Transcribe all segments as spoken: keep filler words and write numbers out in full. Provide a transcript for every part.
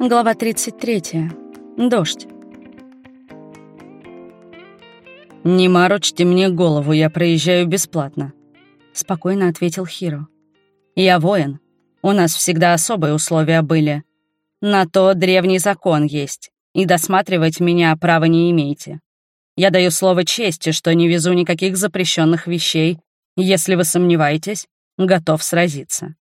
Глава тридцать третья. Дождь. «Не морочьте мне голову, я проезжаю бесплатно», — спокойно ответил Хиро. «Я воин. У нас всегда особые условия были. На то древний закон есть, и досматривать меня права не имеете. Я даю слово чести, что не везу никаких запрещенных вещей. Если вы сомневаетесь, готов сразиться».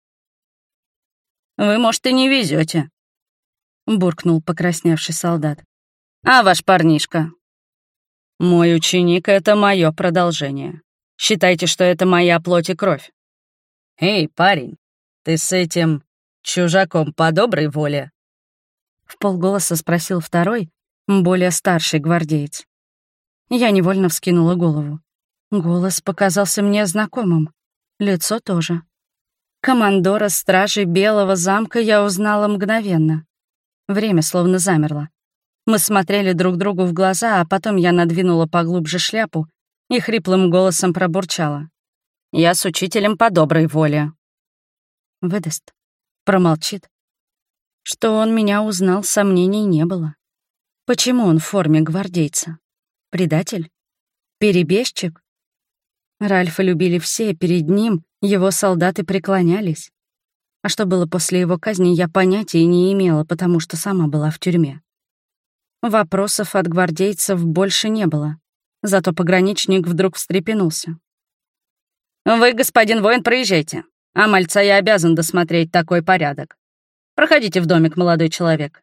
«Вы, может, и не везете, буркнул покрасневший солдат. «А ваш парнишка?» «Мой ученик — это мое продолжение. Считайте, что это моя плоть и кровь». «Эй, парень, ты с этим чужаком по доброй воле?» Вполголоса спросил второй, более старший гвардеец. Я невольно вскинула голову. Голос показался мне знакомым. Лицо тоже. Командора стражи Белого замка я узнала мгновенно. Время словно замерло. Мы смотрели друг другу в глаза, а потом я надвинула поглубже шляпу и хриплым голосом пробурчала. «Я с учителем по доброй воле». Выдаст. Промолчит. Что он меня узнал, сомнений не было. Почему он в форме гвардейца? Предатель? Перебежчик? Ральфа любили все, перед ним его солдаты преклонялись. А что было после его казни, я понятия не имела, потому что сама была в тюрьме. Вопросов от гвардейцев больше не было. Зато пограничник вдруг встрепенулся. «Вы, господин воин, проезжайте. А мальца я обязан досмотреть такой порядок. Проходите в домик, молодой человек».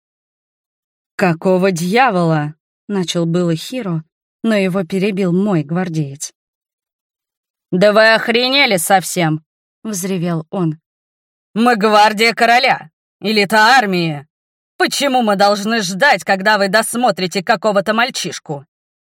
«Какого дьявола?» — начал было Хиро, но его перебил мой гвардеец. «Да вы охренели совсем!» — взревел он. «Мы гвардия короля, элита армии. Почему мы должны ждать, когда вы досмотрите какого-то мальчишку?»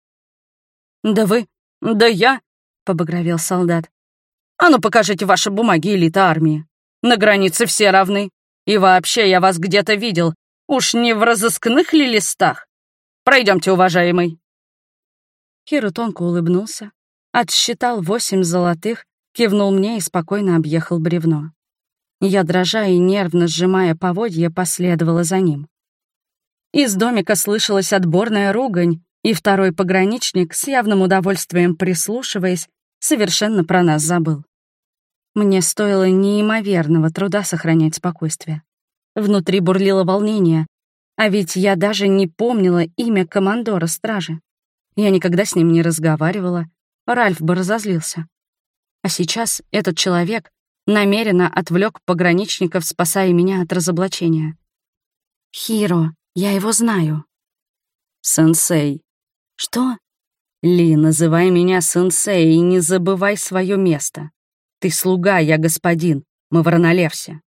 «Да вы, да я», — побагровел солдат. «А ну покажите ваши бумаги, элита армии. На границе все равны. И вообще я вас где-то видел. Уж не в разыскных ли листах? Пройдемте, уважаемый». Хиро тонко улыбнулся, отсчитал восемь золотых, кивнул мне и спокойно объехал бревно. Я, дрожа и нервно сжимая поводья, последовала за ним. Из домика слышалась отборная ругань, и второй пограничник, с явным удовольствием прислушиваясь, совершенно про нас забыл. Мне стоило неимоверного труда сохранять спокойствие. Внутри бурлило волнение, а ведь я даже не помнила имя командора стражи. Я никогда с ним не разговаривала, Ральф бы разозлился. А сейчас этот человек намеренно отвлек пограничников, спасая меня от разоблачения. «Хиро, я его знаю». «Сенсей». «Что?» «Ли, называй меня сенсей и не забывай свое место. Ты слуга, я господин, мы в Ранолевсе».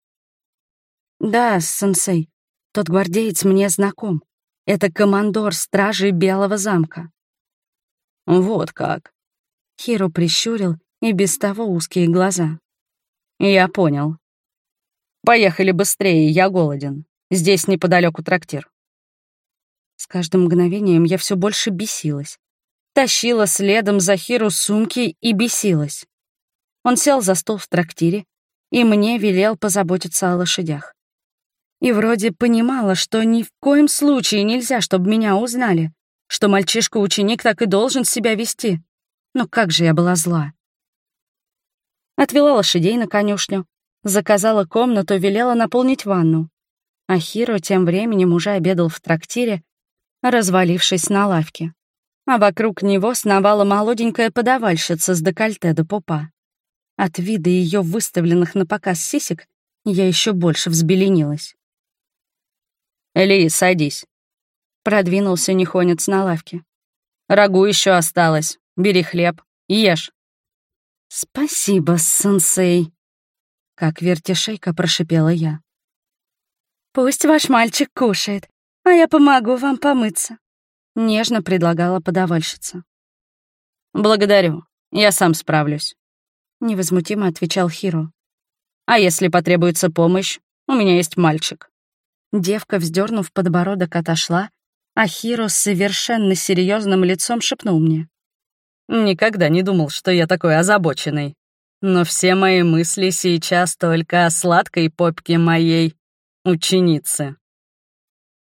«Да, сенсей, тот гвардеец мне знаком. Это командор стражи Белого замка». «Вот как». Хиро прищурил и без того узкие глаза. «Я понял. Поехали быстрее, я голоден. Здесь неподалеку трактир». С каждым мгновением я все больше бесилась. Тащила следом за Хиро сумки и бесилась. Он сел за стол в трактире, и мне велел позаботиться о лошадях. И вроде понимала, что ни в коем случае нельзя, чтобы меня узнали, что мальчишка-ученик так и должен себя вести. Но как же я была зла. Отвела лошадей на конюшню, заказала комнату, велела наполнить ванну. А Хиро тем временем уже обедал в трактире, развалившись на лавке. А вокруг него сновала молоденькая подавальщица с декольте до пупа. От вида ее выставленных на показ сисек я еще больше взбеленилась. «Ли, садись», — продвинулся нехонец на лавке. «Рагу еще осталось. Бери хлеб, ешь». «Спасибо, сенсей», — как вертишейка прошипела я. «Пусть ваш мальчик кушает, а я помогу вам помыться», — нежно предлагала подавальщица. «Благодарю, я сам справлюсь», — невозмутимо отвечал Хиро. «А если потребуется помощь, у меня есть мальчик». Девка, вздернув подбородок, отошла, а Хиро с совершенно серьезным лицом шепнул мне. «Никогда не думал, что я такой озабоченный. Но все мои мысли сейчас только о сладкой попке моей ученицы».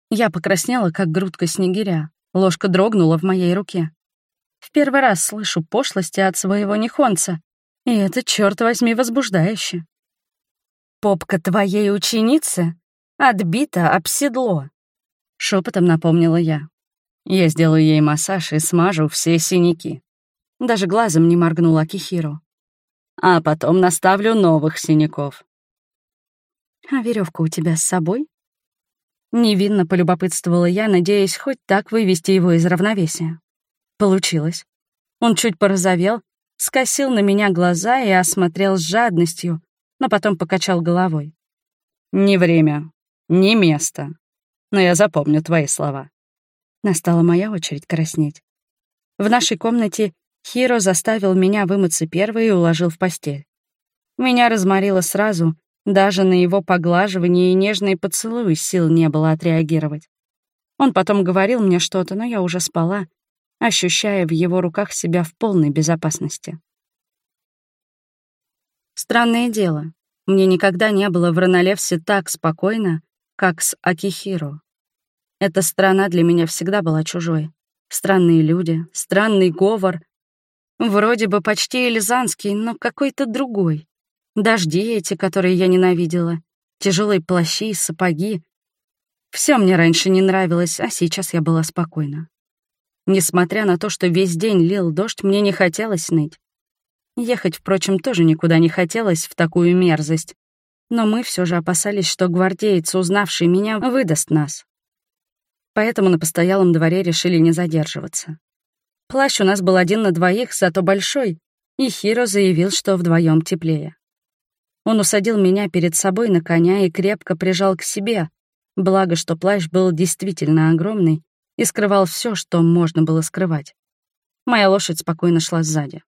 Я покраснела, как грудка снегиря. Ложка дрогнула в моей руке. В первый раз слышу пошлости от своего нихонца, и это, черт возьми, возбуждающе. «Попка твоей ученицы отбита об седло», — шепотом напомнила я. «Я сделаю ей массаж и смажу все синяки». Даже глазом не моргнул Акихиро. «А потом наставлю новых синяков». «А веревка у тебя с собой?» Невинно полюбопытствовала я, надеясь хоть так вывести его из равновесия. Получилось. Он чуть порозовел, скосил на меня глаза и осмотрел с жадностью, но потом покачал головой. «Не время, не место. Но я запомню твои слова». Настала моя очередь краснеть. В нашей комнате Хиро заставил меня вымыться первой и уложил в постель. Меня разморило сразу, даже на его поглаживание и нежные поцелуи сил не было отреагировать. Он потом говорил мне что-то, но я уже спала, ощущая в его руках себя в полной безопасности. Странное дело, мне никогда не было в Ронолевсе так спокойно, как с Акихиро. Эта страна для меня всегда была чужой. Странные люди, странный говор. Вроде бы почти эльзанский, но какой-то другой. Дожди эти, которые я ненавидела, тяжелые плащи, сапоги. Все мне раньше не нравилось, а сейчас я была спокойна. Несмотря на то, что весь день лил дождь, мне не хотелось ныть. Ехать, впрочем, тоже никуда не хотелось в такую мерзость. Но мы все же опасались, что гвардеец, узнавший меня, выдаст нас. Поэтому на постоялом дворе решили не задерживаться. Плащ у нас был один на двоих, зато большой, и Хиро заявил, что вдвоем теплее. Он усадил меня перед собой на коня и крепко прижал к себе, благо, что плащ был действительно огромный и скрывал все, что можно было скрывать. Моя лошадь спокойно шла сзади.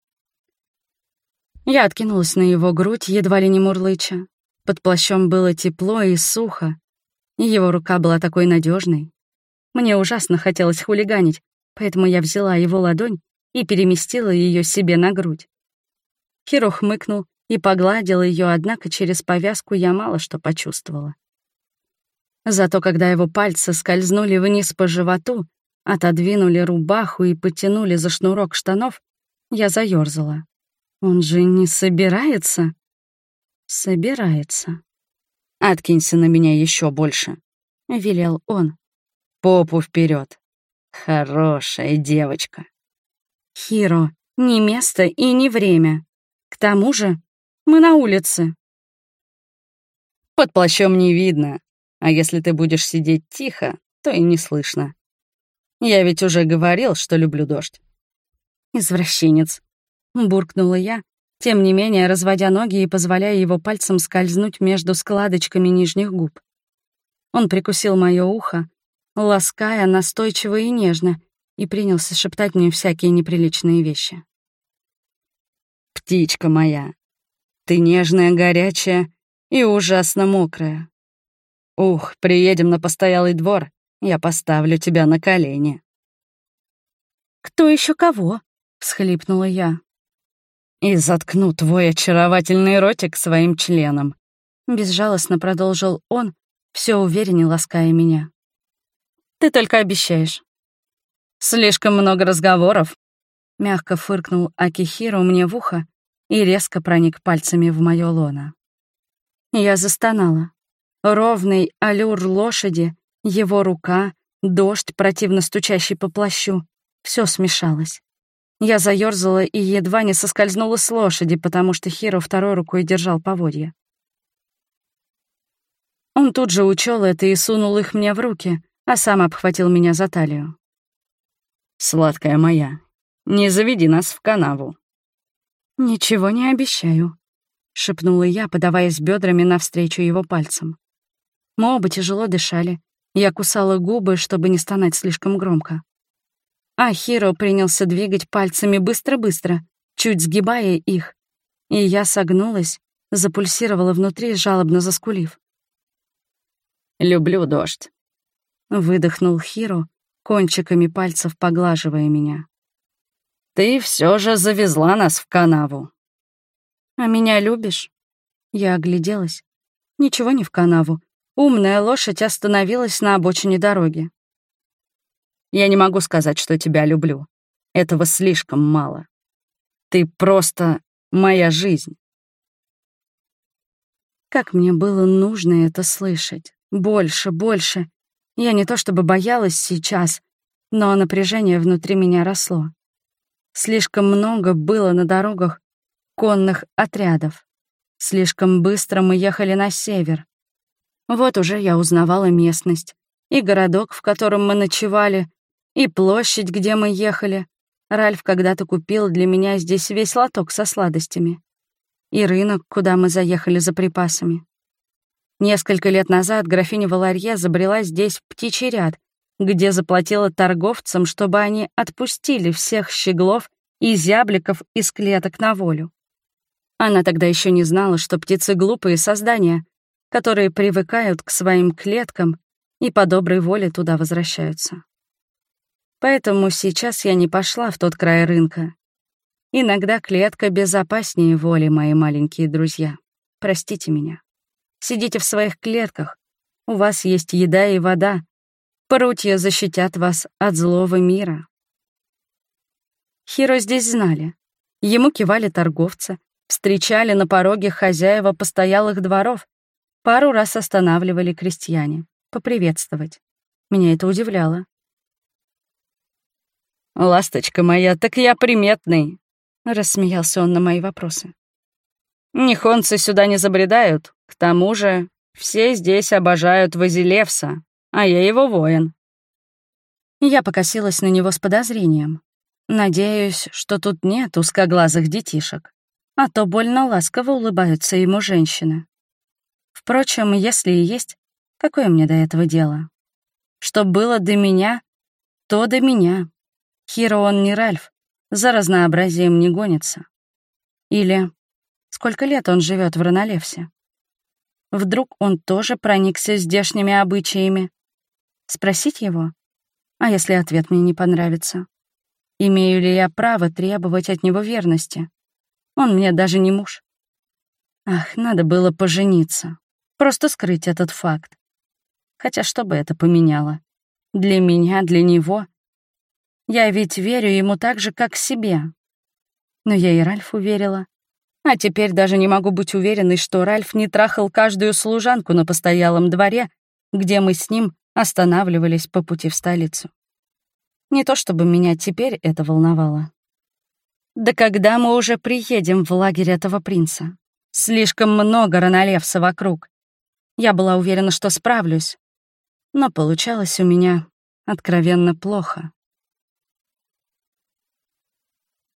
Я откинулась на его грудь, едва ли не мурлыча. Под плащом было тепло и сухо, и его рука была такой надежной. Мне ужасно хотелось хулиганить, поэтому я взяла его ладонь и переместила ее себе на грудь. Хиро хмыкнул и погладил ее, однако через повязку я мало что почувствовала. Зато когда его пальцы скользнули вниз по животу, отодвинули рубаху и потянули за шнурок штанов, я заёрзала. Он же не собирается? Собирается. «Откинься на меня еще больше», — велел он. «Попу вперед. Хорошая девочка». «Хиро, не место и не время. К тому же мы на улице». «Под плащом не видно, а если ты будешь сидеть тихо, то и не слышно. Я ведь уже говорил, что люблю дождь». «Извращенец», — буркнула я, тем не менее разводя ноги и позволяя его пальцем скользнуть между складочками нижних губ. Он прикусил моё ухо, лаская настойчиво и нежно, и принялся шептать мне всякие неприличные вещи. «Птичка моя, ты нежная, горячая и ужасно мокрая. Ух, приедем на постоялый двор, я поставлю тебя на колени». «Кто еще кого?» — всхлипнула я. «И заткну твой очаровательный ротик своим членом», — безжалостно продолжил он, все увереннее лаская меня. «Ты только обещаешь». «Слишком много разговоров», — мягко фыркнул Акихиро мне в ухо и резко проник пальцами в моё лоно. Я застонала. Ровный аллюр лошади, его рука, дождь, противно стучащий по плащу — все смешалось. Я заёрзала и едва не соскользнула с лошади, потому что Хиро второй рукой держал поводья. Он тут же учёл это и сунул их мне в руки, а сам обхватил меня за талию. «Сладкая моя, не заведи нас в канаву». «Ничего не обещаю», — шепнула я, подаваясь бёдрами навстречу его пальцам. Мы оба тяжело дышали. Я кусала губы, чтобы не стонать слишком громко. А Хиро принялся двигать пальцами быстро-быстро, чуть сгибая их, и я согнулась, запульсировала внутри, жалобно заскулив. «Люблю дождь», — выдохнул Хиро, кончиками пальцев поглаживая меня. «Ты все же завезла нас в канаву». «А меня любишь?» Я огляделась. Ничего не в канаву, умная лошадь остановилась на обочине дороги. «Я не могу сказать, что тебя люблю. Этого слишком мало. Ты просто моя жизнь». Как мне было нужно это слышать. Больше, больше. Я не то чтобы боялась сейчас, но напряжение внутри меня росло. Слишком много было на дорогах конных отрядов. Слишком быстро мы ехали на север. Вот уже я узнавала местность. И городок, в котором мы ночевали, и площадь, где мы ехали. Ральф когда-то купил для меня здесь весь лоток со сладостями. И рынок, куда мы заехали за припасами. Несколько лет назад графиня Валарье забрела здесь в птичий ряд, где заплатила торговцам, чтобы они отпустили всех щеглов и зябликов из клеток на волю. Она тогда еще не знала, что птицы — глупые создания, которые привыкают к своим клеткам и по доброй воле туда возвращаются. Поэтому сейчас я не пошла в тот край рынка. Иногда клетка безопаснее воли, мои маленькие друзья. Простите меня. Сидите в своих клетках. У вас есть еда и вода. Прутья защитят вас от злого мира. Хиро здесь знали. Ему кивали торговцы, встречали на пороге хозяева постоялых дворов, пару раз останавливали крестьяне, поприветствовать. Меня это удивляло. «Ласточка моя, так я приметный», — рассмеялся он на мои вопросы. «Нихонцы сюда не забредают, к тому же все здесь обожают Вазилевса, а я его воин». Я покосилась на него с подозрением. Надеюсь, что тут нет узкоглазых детишек, а то больно ласково улыбаются ему женщины. Впрочем, если и есть, какое мне до этого дело? Что было до меня, то до меня. Хиро он не Ральф, за разнообразием не гонится. Или сколько лет он живет в Ранолевсе? Вдруг он тоже проникся здешними обычаями? Спросить его? А если ответ мне не понравится? Имею ли я право требовать от него верности? Он мне даже не муж. Ах, надо было пожениться. Просто скрыть этот факт. Хотя что бы это поменяло? Для меня, для него. Я ведь верю ему так же, как себе. Но я и Ральфу верила. А теперь даже не могу быть уверенной, что Ральф не трахал каждую служанку на постоялом дворе, где мы с ним останавливались по пути в столицу. Не то чтобы меня теперь это волновало. Да когда мы уже приедем в лагерь этого принца? Слишком много Ранолевса вокруг. Я была уверена, что справлюсь. Но получалось у меня откровенно плохо.